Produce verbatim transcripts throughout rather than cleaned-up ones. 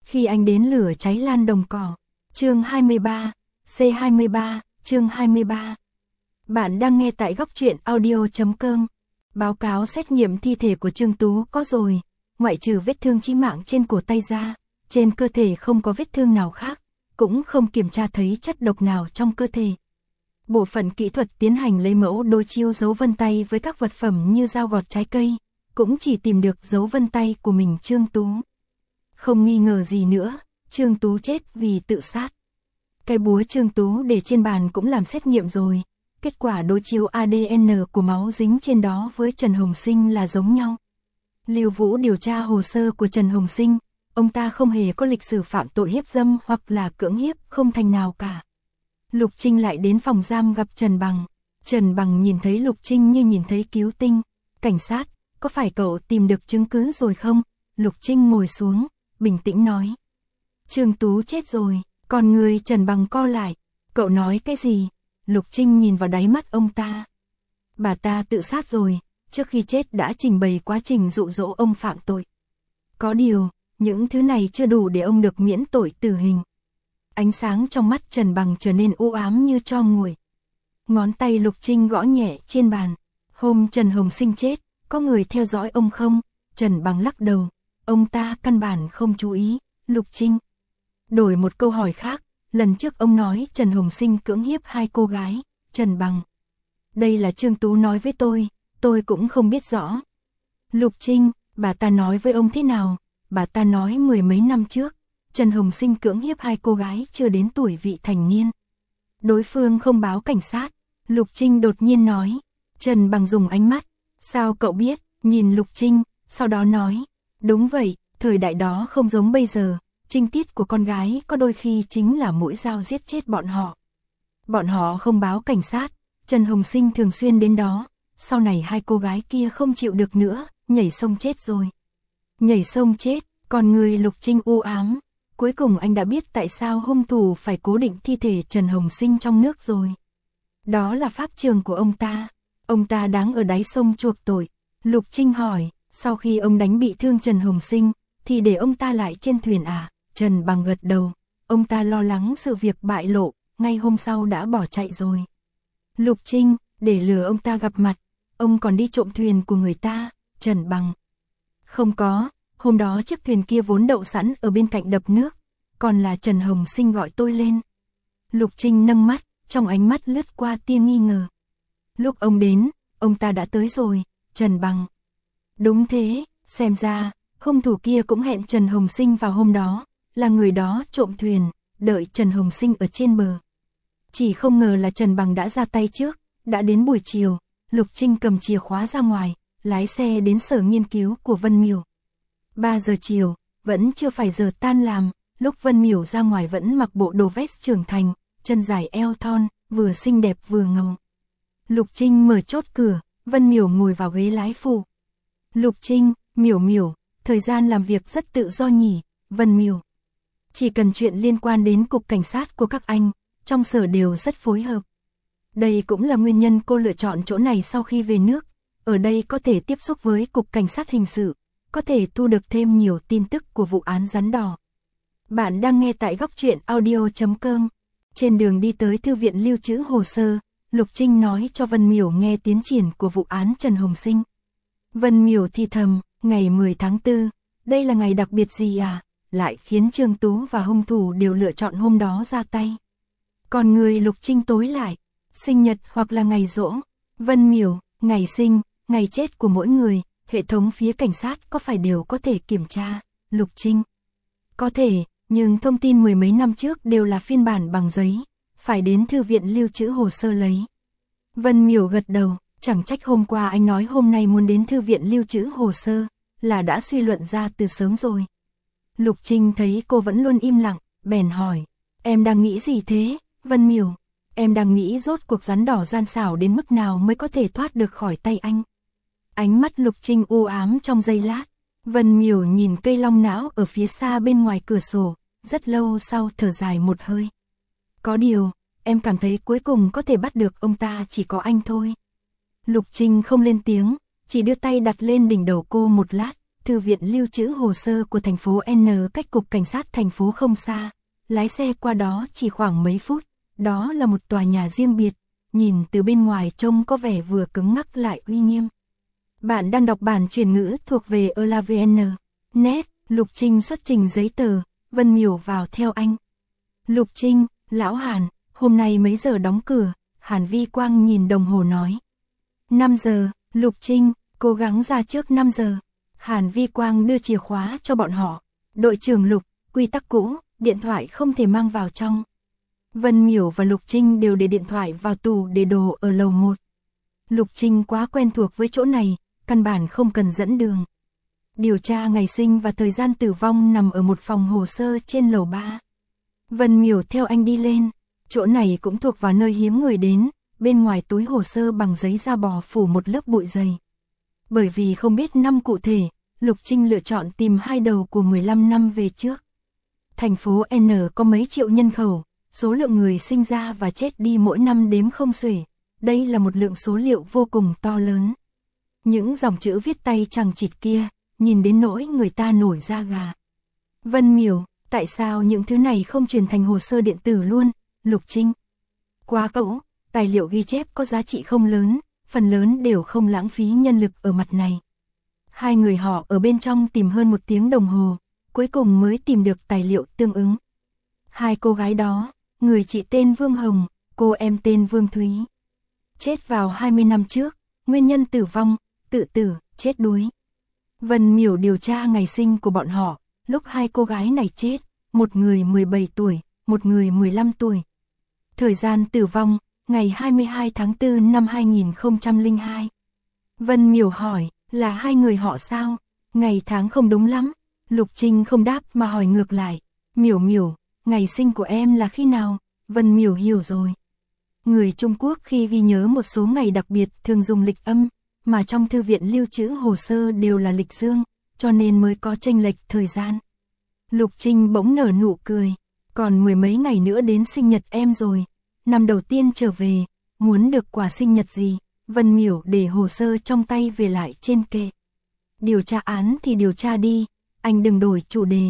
Khi anh đến lửa cháy lan đồng cỏ. Chương hai mươi ba, C hai mươi ba, chương hai mươi ba. Bạn đang nghe tại góc truyện audio chấm com. Báo cáo xét nghiệm thi thể của Trương Tú có rồi, ngoại trừ vết thương chí mạng trên cổ tay ra, trên cơ thể không có vết thương nào khác, cũng không kiểm tra thấy chất độc nào trong cơ thể. Bộ phận kỹ thuật tiến hành lấy mẫu đối chiếu dấu vân tay với các vật phẩm như dao gọt trái cây, cũng chỉ tìm được dấu vân tay của mình Trương Tú. Không nghi ngờ gì nữa, Trương Tú chết vì tự sát. Cái búa Trương Tú để trên bàn cũng làm xét nghiệm rồi, kết quả đối chiếu a đê en của máu dính trên đó với Trần Hồng Sinh là giống nhau. Lưu Vũ điều tra hồ sơ của Trần Hồng Sinh, ông ta không hề có lịch sử phạm tội hiếp dâm hoặc là cưỡng hiếp, không thành nào cả. Lục Trinh lại đến phòng giam gặp Trần Bằng. Trần Bằng nhìn thấy Lục Trinh như nhìn thấy cứu tinh. Cảnh sát, có phải cậu tìm được chứng cứ rồi không? Lục Trinh ngồi xuống, bình tĩnh nói. Trương Tú chết rồi, còn người Trần Bằng co lại. Cậu nói cái gì? Lục Trinh nhìn vào đáy mắt ông ta. Bà ta tự sát rồi, trước khi chết đã trình bày quá trình dụ dỗ ông phạm tội. Có điều, những thứ này chưa đủ để ông được miễn tội tử hình. Ánh sáng trong mắt Trần Bằng trở nên u ám như tro nguội. Ngón tay Lục Trinh gõ nhẹ trên bàn. Hôm Trần Hồng Sinh chết, có người theo dõi ông không? Trần Bằng lắc đầu. Ông ta căn bản không chú ý. Lục Trinh đổi một câu hỏi khác. Lần trước ông nói Trần Hồng Sinh cưỡng hiếp hai cô gái. Trần Bằng. Đây là Trương Tú nói với tôi, tôi cũng không biết rõ. Lục Trinh, bà ta nói với ông thế nào? Bà ta nói mười mấy năm trước, Trần Hồng Sinh cưỡng hiếp hai cô gái chưa đến tuổi vị thành niên. Đối phương không báo cảnh sát. Lục Trinh đột nhiên nói. Trần Bằng dùng ánh mắt. Sao cậu biết? Nhìn Lục Trinh, sau đó nói. Đúng vậy, thời đại đó không giống bây giờ. Trinh tiết của con gái có đôi khi chính là mũi dao giết chết bọn họ. Bọn họ không báo cảnh sát. Trần Hồng Sinh thường xuyên đến đó. Sau này hai cô gái kia không chịu được nữa, nhảy sông chết rồi. Nhảy sông chết, còn người Lục Trinh u ám. Cuối cùng anh đã biết tại sao hung thủ phải cố định thi thể Trần Hồng Sinh trong nước rồi. Đó là pháp trường của ông ta. Ông ta đáng ở đáy sông chuộc tội. Lục Trinh hỏi, sau khi ông đánh bị thương Trần Hồng Sinh, thì để ông ta lại trên thuyền à? Trần Bằng gật đầu. Ông ta lo lắng sự việc bại lộ, ngay hôm sau đã bỏ chạy rồi. Lục Trinh, để lừa ông ta gặp mặt, ông còn đi trộm thuyền của người ta. Trần Bằng. Không có, hôm đó chiếc thuyền kia vốn đậu sẵn ở bên cạnh đập nước, còn là Trần Hồng Sinh gọi tôi lên. Lục Trinh nâng mắt, trong ánh mắt lướt qua tia nghi ngờ. Lúc ông đến, ông ta đã tới rồi. Trần Bằng. Đúng thế, xem ra, hung thủ kia cũng hẹn Trần Hồng Sinh vào hôm đó, là người đó trộm thuyền, đợi Trần Hồng Sinh ở trên bờ. Chỉ không ngờ là Trần Bằng đã ra tay trước, đã đến buổi chiều, Lục Trinh cầm chìa khóa ra ngoài, lái xe đến sở nghiên cứu của Vân Miểu. ba giờ chiều, vẫn chưa phải giờ tan làm, lúc Vân Miểu ra ngoài vẫn mặc bộ đồ vest trưởng thành, chân dài eo thon, vừa xinh đẹp vừa ngầu. Lục Trinh mở chốt cửa, Vân Miểu ngồi vào ghế lái phụ. Lục Trinh, Miểu Miểu, thời gian làm việc rất tự do nhỉ? Vân Miểu. Chỉ cần chuyện liên quan đến cục cảnh sát của các anh, trong sở đều rất phối hợp. Đây cũng là nguyên nhân cô lựa chọn chỗ này sau khi về nước. Ở đây có thể tiếp xúc với cục cảnh sát hình sự, có thể thu được thêm nhiều tin tức của vụ án rắn đỏ. Bạn đang nghe tại góc truyện audio chấm com. Trên đường đi tới thư viện lưu trữ hồ sơ, Lục Trinh nói cho Vân Miểu nghe tiến triển của vụ án Trần Hồng Sinh. Vân Miểu thì thầm, ngày mười tháng tư, đây là ngày đặc biệt gì à? Lại khiến Trương Tú và hung thủ đều lựa chọn hôm đó ra tay. Còn người Lục Trinh tối lại, sinh nhật hoặc là ngày giỗ. Vân Miểu, ngày sinh, ngày chết của mỗi người, hệ thống phía cảnh sát có phải đều có thể kiểm tra? Lục Trinh. Có thể, nhưng thông tin mười mấy năm trước đều là phiên bản bằng giấy, phải đến thư viện lưu trữ hồ sơ lấy. Vân Miểu gật đầu, chẳng trách hôm qua anh nói hôm nay muốn đến thư viện lưu trữ hồ sơ, là đã suy luận ra từ sớm rồi. Lục Trinh thấy cô vẫn luôn im lặng, bèn hỏi, em đang nghĩ gì thế, Vân Miểu? Em đang nghĩ rốt cuộc rắn đỏ gian xảo đến mức nào mới có thể thoát được khỏi tay anh. Ánh mắt Lục Trinh u ám trong giây lát. Vân Miểu nhìn cây long não ở phía xa bên ngoài cửa sổ, rất lâu sau thở dài một hơi. Có điều, em cảm thấy cuối cùng có thể bắt được ông ta chỉ có anh thôi. Lục Trinh không lên tiếng, chỉ đưa tay đặt lên đỉnh đầu cô một lát, Thư viện lưu trữ hồ sơ của thành phố N cách cục cảnh sát thành phố không xa, lái xe qua đó chỉ khoảng mấy phút, đó là một tòa nhà riêng biệt, nhìn từ bên ngoài trông có vẻ vừa cứng ngắc lại uy nghiêm. Bạn đang đọc bản chuyển ngữ thuộc về elavn chấm net, Lục Trinh xuất trình giấy tờ, Vân Miểu vào theo anh. Lục Trinh, lão Hàn, hôm nay mấy giờ đóng cửa? Hàn Vi Quang nhìn đồng hồ nói. năm giờ, Lục Trinh, cố gắng ra trước năm giờ. Hàn Vi Quang đưa chìa khóa cho bọn họ. Đội trưởng Lục, quy tắc cũ, điện thoại không thể mang vào trong. Vân Miểu và Lục Trinh đều để điện thoại vào tủ để đồ ở lầu một. Lục Trinh quá quen thuộc với chỗ này, căn bản không cần dẫn đường. Điều tra ngày sinh và thời gian tử vong nằm ở một phòng hồ sơ trên lầu ba. Vân Miểu theo anh đi lên, chỗ này cũng thuộc vào nơi hiếm người đến, bên ngoài túi hồ sơ bằng giấy da bò phủ một lớp bụi dày. Bởi vì không biết năm cụ thể, Lục Trinh lựa chọn tìm hai đầu của mười lăm năm về trước. Thành phố N có mấy triệu nhân khẩu, số lượng người sinh ra và chết đi mỗi năm đếm không xuể, đây là một lượng số liệu vô cùng to lớn. Những dòng chữ viết tay chằng chịt kia, nhìn đến nỗi người ta nổi da gà. Vân Miểu, tại sao những thứ này không truyền thành hồ sơ điện tử luôn? Lục Trinh. Quá cậu, tài liệu ghi chép có giá trị không lớn, phần lớn đều không lãng phí nhân lực ở mặt này. Hai người họ ở bên trong tìm hơn một tiếng đồng hồ, cuối cùng mới tìm được tài liệu tương ứng. Hai cô gái đó, người chị tên Vương Hồng, cô em tên Vương Thúy. Chết vào hai mươi năm trước, nguyên nhân tử vong, tự tử, chết đuối. Vân Miểu điều tra ngày sinh của bọn họ, lúc hai cô gái này chết, một người mười bảy tuổi, một người mười lăm tuổi. Thời gian tử vong, ngày hai mươi hai tháng tư năm hai nghìn không trăm lẻ hai. Vân Miểu hỏi, là hai người họ sao? Ngày tháng không đúng lắm. Lục Trinh không đáp mà hỏi ngược lại. Miểu Miểu, ngày sinh của em là khi nào? Vân Miểu hiểu rồi. Người Trung Quốc khi ghi nhớ một số ngày đặc biệt thường dùng lịch âm, mà trong thư viện lưu trữ hồ sơ đều là lịch dương, cho nên mới có chênh lệch thời gian. Lục Trinh bỗng nở nụ cười. Còn mười mấy ngày nữa đến sinh nhật em rồi. Năm đầu tiên trở về, muốn được quà sinh nhật gì? Vân Miểu để hồ sơ trong tay về lại trên kệ. Điều tra án thì điều tra đi, anh đừng đổi chủ đề.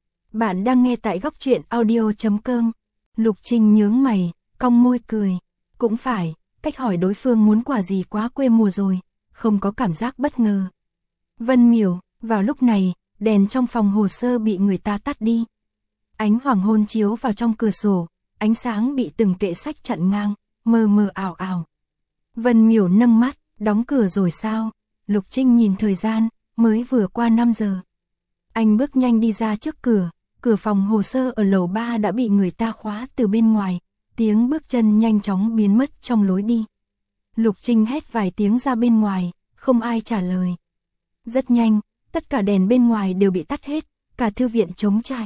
Bạn đang nghe tại góc truyện audio chấm com. Lục Trinh nhướng mày, cong môi cười. Cũng phải, cách hỏi đối phương muốn quà gì quá quê mùa rồi, không có cảm giác bất ngờ. Vân Miểu, vào lúc này, đèn trong phòng hồ sơ bị người ta tắt đi. Ánh hoàng hôn chiếu vào trong cửa sổ, ánh sáng bị từng kệ sách chặn ngang, mờ mờ ảo ảo. Vân Miểu nâng mắt, đóng cửa rồi sao? Lục Trinh nhìn thời gian, mới vừa qua năm giờ. Anh bước nhanh đi ra trước cửa, cửa phòng hồ sơ ở lầu ba đã bị người ta khóa từ bên ngoài, tiếng bước chân nhanh chóng biến mất trong lối đi. Lục Trinh hét vài tiếng ra bên ngoài, không ai trả lời. Rất nhanh, tất cả đèn bên ngoài đều bị tắt hết, cả thư viện trống trải.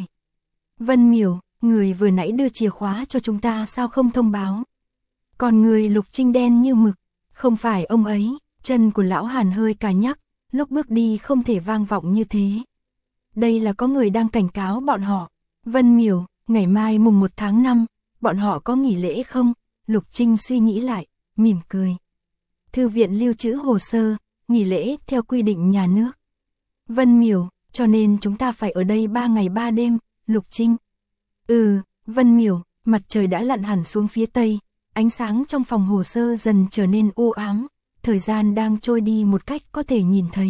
Vân Miểu, người vừa nãy đưa chìa khóa cho chúng ta sao không thông báo? Còn người Lục Trinh đen như mực, không phải ông ấy, chân của lão Hàn hơi cà nhắc, lúc bước đi không thể vang vọng như thế. Đây là có người đang cảnh cáo bọn họ. Vân Miểu, ngày mai mùng một tháng năm, bọn họ có nghỉ lễ không? Lục Trinh suy nghĩ lại, mỉm cười. Thư viện lưu trữ hồ sơ, nghỉ lễ theo quy định nhà nước. Vân Miểu, cho nên chúng ta phải ở đây ba ngày ba đêm. Lục Trinh. Ừ, Vân Miểu, mặt trời đã lặn hẳn xuống phía tây, ánh sáng trong phòng hồ sơ dần trở nên u ám, thời gian đang trôi đi một cách có thể nhìn thấy.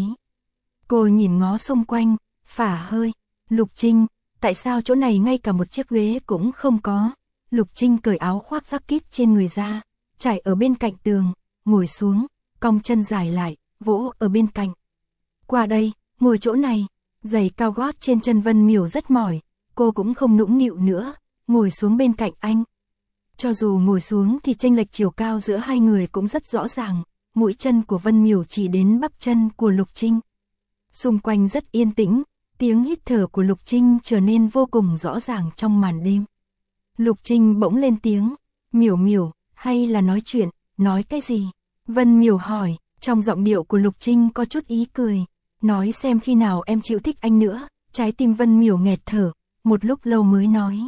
Cô nhìn ngó xung quanh, phả hơi. Lục Trinh, tại sao chỗ này ngay cả một chiếc ghế cũng không có? Lục Trinh cởi áo khoác jacket trên người ra, trải ở bên cạnh tường, ngồi xuống, cong chân dài lại, vỗ ở bên cạnh. Qua đây, ngồi chỗ này. Giày cao gót trên chân Vân Miểu rất mỏi, cô cũng không nũng nịu nữa, ngồi xuống bên cạnh anh. Cho dù ngồi xuống thì chênh lệch chiều cao giữa hai người cũng rất rõ ràng, mũi chân của Vân Miểu chỉ đến bắp chân của Lục Trinh. Xung quanh rất yên tĩnh, tiếng hít thở của Lục Trinh trở nên vô cùng rõ ràng trong màn đêm. Lục Trinh bỗng lên tiếng, Miểu Miểu, hay là nói chuyện, nói cái gì? Vân Miểu hỏi, trong giọng điệu của Lục Trinh có chút ý cười, nói xem khi nào em chịu thích anh nữa. Trái tim Vân Miểu nghẹt thở, một lúc lâu mới nói.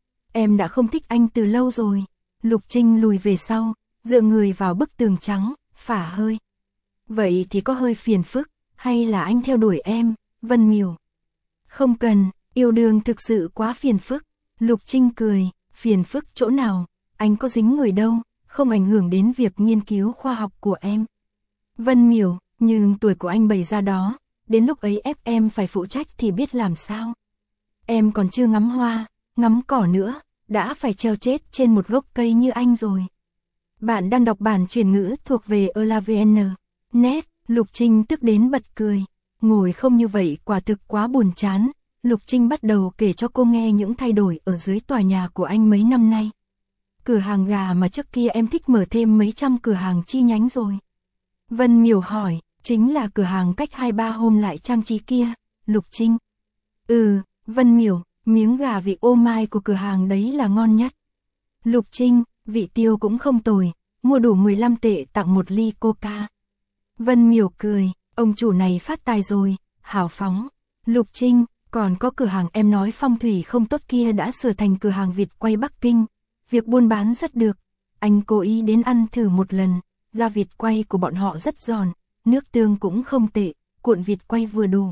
Em đã không thích anh từ lâu rồi. Lục Trinh lùi về sau, dựa người vào bức tường trắng, phả hơi. Vậy thì có hơi phiền phức, hay là anh theo đuổi em? Vân Miểu. Không cần, yêu đương thực sự quá phiền phức. Lục Trinh cười, phiền phức chỗ nào, anh có dính người đâu, không ảnh hưởng đến việc nghiên cứu khoa học của em. Vân Miểu, nhưng tuổi của anh bày ra đó, đến lúc ấy ép em phải phụ trách thì biết làm sao. Em còn chưa ngắm hoa, ngắm cỏ nữa, đã phải treo chết trên một gốc cây như anh rồi. Bạn đang đọc bản chuyển ngữ thuộc về elavn. Net, Lục Trinh tức đến bật cười. Ngồi không như vậy quả thực quá buồn chán. Lục Trinh bắt đầu kể cho cô nghe những thay đổi ở dưới tòa nhà của anh mấy năm nay. Cửa hàng gà mà trước kia em thích mở thêm mấy trăm cửa hàng chi nhánh rồi. Vân Miểu hỏi, chính là cửa hàng cách hai ba hôm lại trang trí kia, Lục Trinh. Ừ, Vân Miểu, miếng gà vị ô mai của cửa hàng đấy là ngon nhất. Lục Trinh, vị tiêu cũng không tồi, mua đủ mười lăm tệ tặng một ly coca. Vân Miểu cười, ông chủ này phát tài rồi, hào phóng. Lục Trinh, còn có cửa hàng em nói phong thủy không tốt kia đã sửa thành cửa hàng vịt quay Bắc Kinh. Việc buôn bán rất được, anh cố ý đến ăn thử một lần, da vịt quay của bọn họ rất giòn, nước tương cũng không tệ, cuộn vịt quay vừa đủ.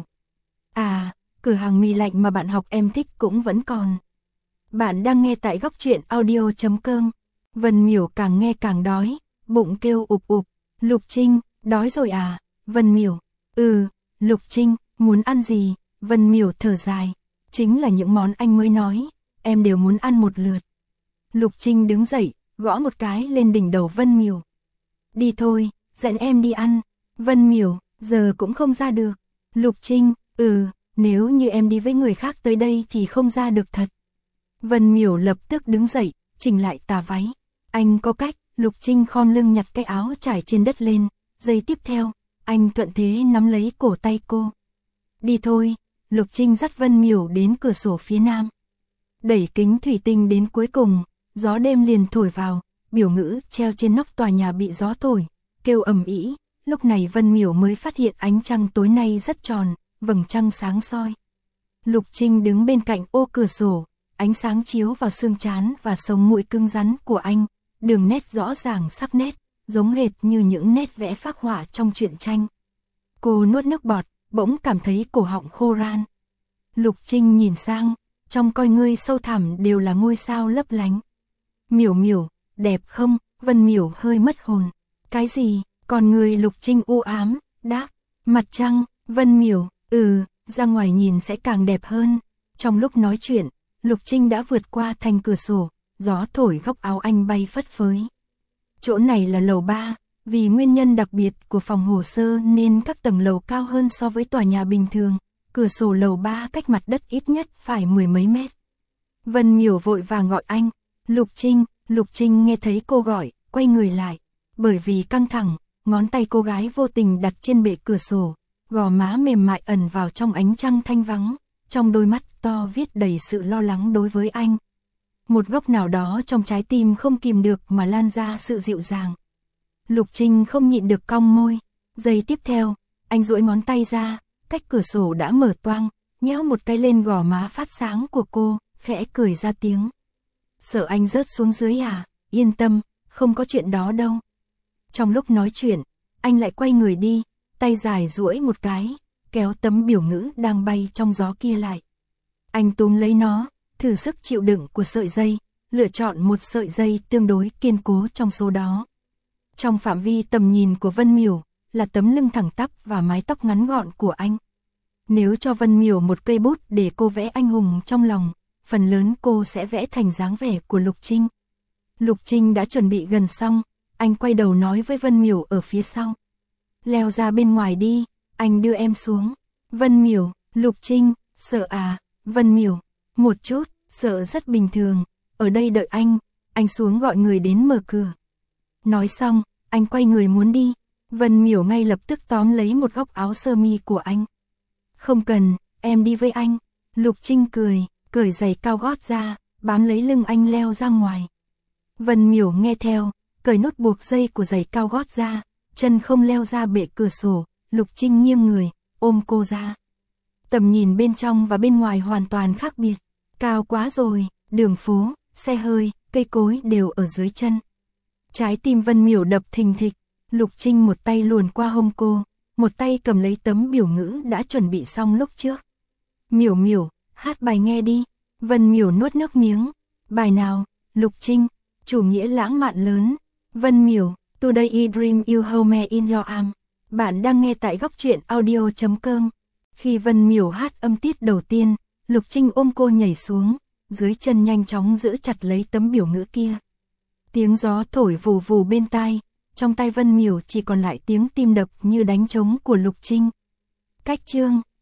À, cửa hàng mì lạnh mà bạn học em thích cũng vẫn còn. Bạn đang nghe tại góc truyện audio chấm com. Vân Miểu càng nghe càng đói, bụng kêu ụp ụp. Lục Trinh, đói rồi à? Vân Miểu, ừ. Lục Trinh, muốn ăn gì? Vân Miểu thở dài, chính là những món anh mới nói, em đều muốn ăn một lượt. Lục Trinh đứng dậy, gõ một cái lên đỉnh đầu Vân Miểu. Đi thôi, dẫn em đi ăn. Vân Miểu, giờ cũng không ra được. Lục Trinh, ừ, nếu như em đi với người khác tới đây thì không ra được thật. Vân Miểu lập tức đứng dậy, chỉnh lại tà váy. Anh có cách. Lục Trinh khom lưng nhặt cái áo trải trên đất lên, giây tiếp theo, anh thuận thế nắm lấy cổ tay cô. Đi thôi. Lục Trinh dắt Vân Miểu đến cửa sổ phía nam. Đẩy kính thủy tinh đến cuối cùng, gió đêm liền thổi vào, biểu ngữ treo trên nóc tòa nhà bị gió thổi, kêu ầm ĩ. Lúc này Vân Miểu mới phát hiện ánh trăng tối nay rất tròn, vầng trăng sáng soi. Lục Trinh đứng bên cạnh ô cửa sổ, ánh sáng chiếu vào xương trán và sống mũi cứng rắn của anh, đường nét rõ ràng sắc nét, giống hệt như những nét vẽ phác họa trong truyện tranh. Cô nuốt nước bọt, bỗng cảm thấy cổ họng khô ran. Lục Trinh nhìn sang, trong coi ngươi sâu thẳm đều là ngôi sao lấp lánh. Miểu Miểu, đẹp không? Vân Miểu hơi mất hồn. Cái gì? Còn người? Lục Trinh u ám, đáp, mặt trăng. Vân Miểu, ừ, ra ngoài nhìn sẽ càng đẹp hơn. Trong lúc nói chuyện, Lục Trinh đã vượt qua thành cửa sổ, gió thổi góc áo anh bay phất phới. Chỗ này là lầu ba, vì nguyên nhân đặc biệt của phòng hồ sơ nên các tầng lầu cao hơn so với tòa nhà bình thường. Cửa sổ lầu ba cách mặt đất ít nhất phải mười mấy mét. Vân Miểu vội vàng gọi anh. Lục Trinh. Lục Trinh nghe thấy cô gọi, quay người lại. Bởi vì căng thẳng, ngón tay cô gái vô tình đặt trên bệ cửa sổ, gò má mềm mại ẩn vào trong ánh trăng thanh vắng, trong đôi mắt to viết đầy sự lo lắng đối với anh. Một góc nào đó trong trái tim không kìm được mà lan ra sự dịu dàng. Lục Trinh không nhịn được cong môi. Giây tiếp theo, anh duỗi ngón tay ra, cách cửa sổ đã mở toang, nhéo một cái lên gò má phát sáng của cô, khẽ cười ra tiếng. Sợ anh rớt xuống dưới à? Yên tâm, không có chuyện đó đâu. Trong lúc nói chuyện, anh lại quay người đi, tay dài duỗi một cái, kéo tấm biểu ngữ đang bay trong gió kia lại. Anh túm lấy nó, thử sức chịu đựng của sợi dây, lựa chọn một sợi dây tương đối kiên cố trong số đó. Trong phạm vi tầm nhìn của Vân Miểu, là tấm lưng thẳng tắp và mái tóc ngắn gọn của anh. Nếu cho Vân Miểu một cây bút để cô vẽ anh hùng trong lòng, phần lớn cô sẽ vẽ thành dáng vẻ của Lục Trinh. Lục Trinh đã chuẩn bị gần xong, anh quay đầu nói với Vân Miểu ở phía sau. Leo ra bên ngoài đi, anh đưa em xuống. Vân Miểu, Lục Trinh, sợ à? Vân Miểu, một chút, sợ rất bình thường, ở đây đợi anh, anh xuống gọi người đến mở cửa. Nói xong, anh quay người muốn đi, Vân Miểu ngay lập tức tóm lấy một góc áo sơ mi của anh. Không cần, em đi với anh. Lục Trinh cười, cởi giày cao gót ra, bám lấy lưng anh leo ra ngoài. Vân Miểu nghe theo, cởi nút buộc dây của giày cao gót ra, chân không leo ra bệ cửa sổ, Lục Trinh nghiêng người, ôm cô ra. Tầm nhìn bên trong và bên ngoài hoàn toàn khác biệt, cao quá rồi, đường phố, xe hơi, cây cối đều ở dưới chân. Trái tim Vân Miểu đập thình thịch, Lục Trinh một tay luồn qua hông cô, một tay cầm lấy tấm biểu ngữ đã chuẩn bị xong lúc trước. Miểu miểu, hát bài nghe đi. Vân Miểu nuốt nước miếng. Bài nào? Lục Trinh, chủ nghĩa lãng mạn lớn. Vân Miểu, Today I dream you home in your arms. Bạn đang nghe tại góc truyện audio chấm com. Khi Vân Miểu hát âm tiết đầu tiên, Lục Trinh ôm cô nhảy xuống, dưới chân nhanh chóng giữ chặt lấy tấm biểu ngữ kia. Tiếng gió thổi vù vù bên tai, trong tai Vân Miểu chỉ còn lại tiếng tim đập như đánh trống của Lục Trinh. Cách chương,